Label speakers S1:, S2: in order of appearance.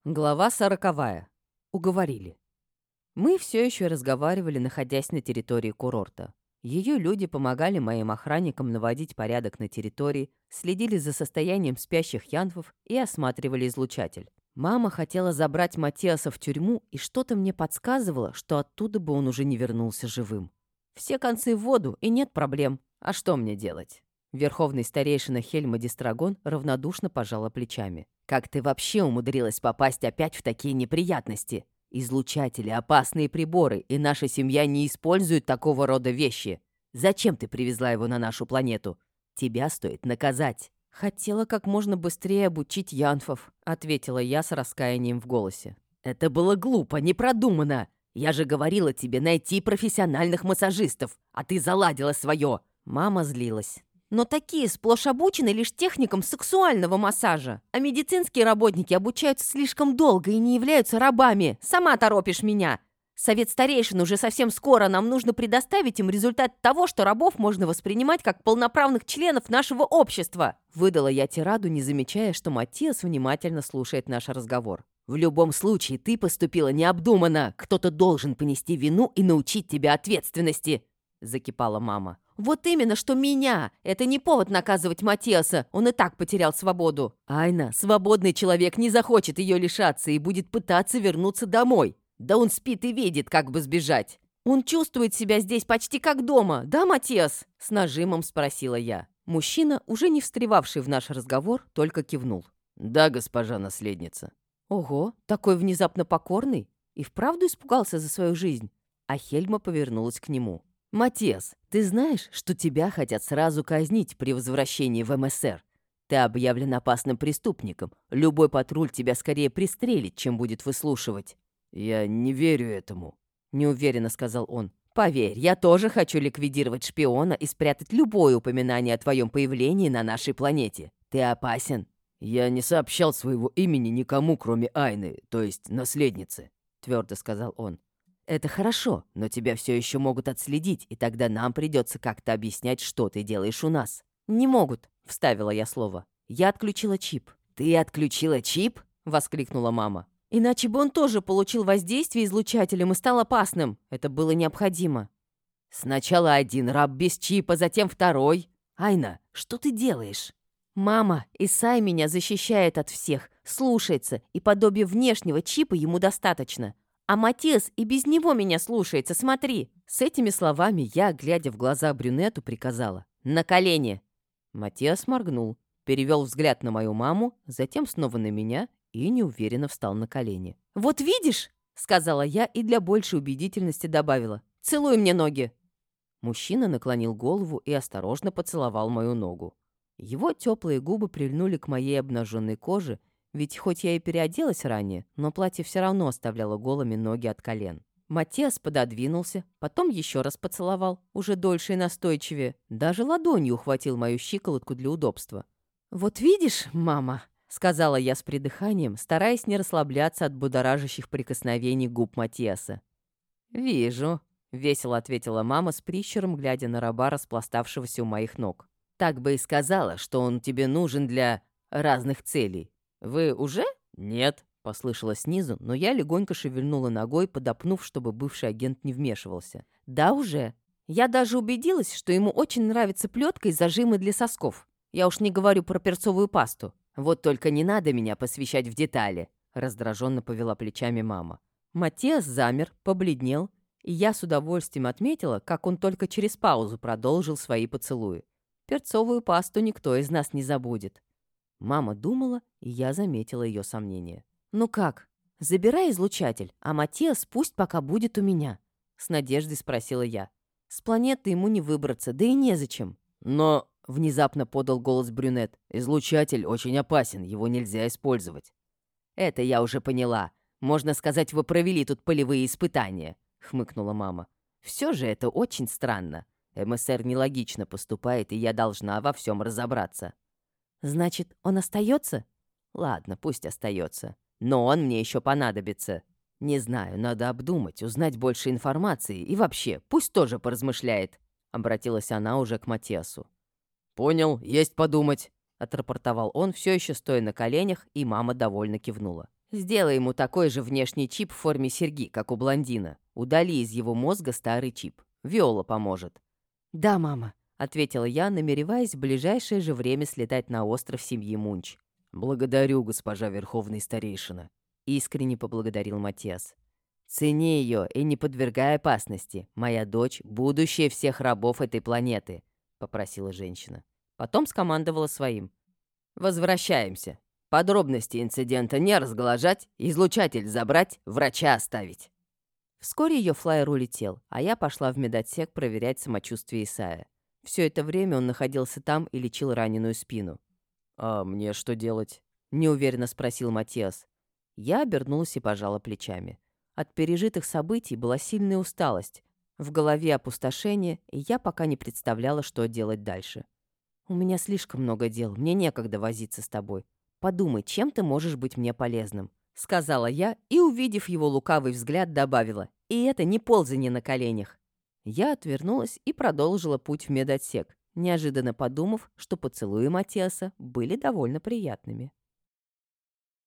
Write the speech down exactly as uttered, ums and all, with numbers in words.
S1: Глава сороковая. Уговорили. Мы все еще разговаривали, находясь на территории курорта. Ее люди помогали моим охранникам наводить порядок на территории, следили за состоянием спящих янвов и осматривали излучатель. Мама хотела забрать Матиаса в тюрьму, и что-то мне подсказывало, что оттуда бы он уже не вернулся живым. Все концы в воду, и нет проблем. А что мне делать? Верховный старейшина Хельма Дистрагон равнодушно пожала плечами. «Как ты вообще умудрилась попасть опять в такие неприятности? Излучатели, опасные приборы, и наша семья не использует такого рода вещи. Зачем ты привезла его на нашу планету? Тебя стоит наказать». «Хотела как можно быстрее обучить янфов», — ответила я с раскаянием в голосе. «Это было глупо, не продумано. Я же говорила тебе найти профессиональных массажистов, а ты заладила свое». Мама злилась. «Но такие сплошь обучены лишь техникам сексуального массажа, а медицинские работники обучаются слишком долго и не являются рабами. Сама торопишь меня. Совет старейшин уже совсем скоро, нам нужно предоставить им результат того, что рабов можно воспринимать как полноправных членов нашего общества». Выдала я тираду, не замечая, что Матиас внимательно слушает наш разговор. «В любом случае, ты поступила необдуманно. Кто-то должен понести вину и научить тебя ответственности», — закипала мама. «Вот именно, что меня! Это не повод наказывать Матиаса, он и так потерял свободу. Айна, свободный человек не захочет ее лишаться и будет пытаться вернуться домой. Да он спит и видит, как бы сбежать. Он чувствует себя здесь почти как дома, да, Матиас?» С нажимом спросила я. Мужчина, уже не встревавший в наш разговор, только кивнул.
S2: «Да, госпожа наследница».
S1: Ого, такой внезапно покорный. И вправду испугался за свою жизнь. А Хельма повернулась к нему. «Матиас, ты знаешь, что тебя хотят сразу казнить при возвращении в эм эс эр? Ты объявлен опасным преступником. Любой патруль тебя скорее пристрелит, чем будет выслушивать».
S2: «Я не верю этому»,
S1: — неуверенно сказал он. «Поверь, я тоже хочу ликвидировать шпиона и спрятать любое упоминание о твоем появлении на нашей планете. Ты опасен».
S2: «Я не сообщал своего имени никому, кроме Айны, то есть наследницы», — твердо сказал он.
S1: «Это хорошо, но тебя все еще могут отследить, и тогда нам придется как-то объяснять, что ты делаешь у нас». «Не могут», — вставила я слово. «Я отключила чип».
S2: «Ты отключила чип?»
S1: — воскликнула мама. «Иначе бы он тоже получил воздействие излучателем и стал опасным. Это было необходимо».
S2: «Сначала один раб без чипа, затем второй. Айна, что ты делаешь?»
S1: «Мама, Исай меня защищает от всех, слушается, и подобие внешнего чипа ему достаточно. А Матиас и без него меня слушается, смотри». С этими словами я, глядя в глаза брюнету, приказала: «На колени!» Матиас моргнул, перевел взгляд на мою маму, затем снова на меня и неуверенно встал на колени. «Вот видишь!» — сказала я и для большей убедительности добавила: «Целуй мне ноги!» Мужчина наклонил голову и осторожно поцеловал мою ногу. Его теплые губы прильнули к моей обнаженной коже, ведь хоть я и переоделась ранее, но платье все равно оставляло голыми ноги от колен. Матиас пододвинулся, потом еще раз поцеловал, уже дольше и настойчивее, даже ладонью ухватил мою щиколотку для удобства. «Вот видишь, мама», — сказала я с придыханием, стараясь не расслабляться от будоражащих прикосновений губ Матиаса. «Вижу», — весело ответила мама с прищуром, глядя на раба, распластавшегося у моих ног. «Так бы и сказала, что он тебе нужен для разных целей. Вы уже?» «Нет», — послышалось снизу, но я легонько шевельнула ногой, подопнув, чтобы бывший агент не вмешивался. «Да, уже. Я даже убедилась, что ему очень нравится плетка и зажимы для сосков. Я уж не говорю про перцовую пасту. Вот только не надо меня посвящать в детали», — раздраженно повела плечами мама. Матиас замер, побледнел, и я с удовольствием отметила, как он только через паузу продолжил свои поцелуи. Перцовую пасту никто из нас не забудет. Мама думала, и я заметила ее сомнения. «Ну как? Забирай излучатель, а Матиас пусть пока будет у меня», — с надеждой спросила я. «С планеты ему не выбраться, да и незачем».
S2: «Но...» — внезапно подал голос брюнет. «Излучатель очень опасен, его нельзя использовать».
S1: «Это я уже поняла. Можно сказать, вы провели тут полевые испытания», — хмыкнула мама. «Все же это очень странно. эм эс эр нелогично поступает, и я должна во всем разобраться». «Значит, он остается?» «Ладно, пусть остается. Но он мне еще понадобится. Не знаю, надо обдумать, узнать больше информации, и вообще, пусть тоже поразмышляет», — обратилась она уже к Матиасу.
S2: «Понял, есть подумать»,
S1: — отрапортовал он, все еще стоя на коленях, и мама довольно кивнула. Сделай ему такой же внешний чип в форме серьги, как у блондина. Удали из его мозга старый чип. Виола поможет». «Да, мама», — ответила я, намереваясь в ближайшее же время слетать на остров семьи Мунч.
S2: «Благодарю, госпожа Верховный Старейшина»,
S1: — искренне поблагодарил Матиас. «Цени ее и не подвергай опасности. Моя дочь — будущее всех рабов этой планеты», — попросила женщина. Потом скомандовала своим. «Возвращаемся. Подробности инцидента не разглажать, излучатель забрать, врача оставить». Вскоре ее флайер улетел, а я пошла в медотсек проверять самочувствие Исая. Все это время он находился там и лечил раненую спину.
S2: «А мне что делать?»
S1: — неуверенно спросил Матиас. Я обернулась и пожала плечами. От пережитых событий была сильная усталость. В голове опустошение, и я пока не представляла, что делать дальше. «У меня слишком много дел, мне некогда возиться с тобой. Подумай, чем ты можешь быть мне полезным?» — сказала я и, увидев его лукавый взгляд, добавила. «И это не ползание на коленях». Я отвернулась и продолжила путь в медотсек, неожиданно подумав, что поцелуи Матиаса были довольно приятными.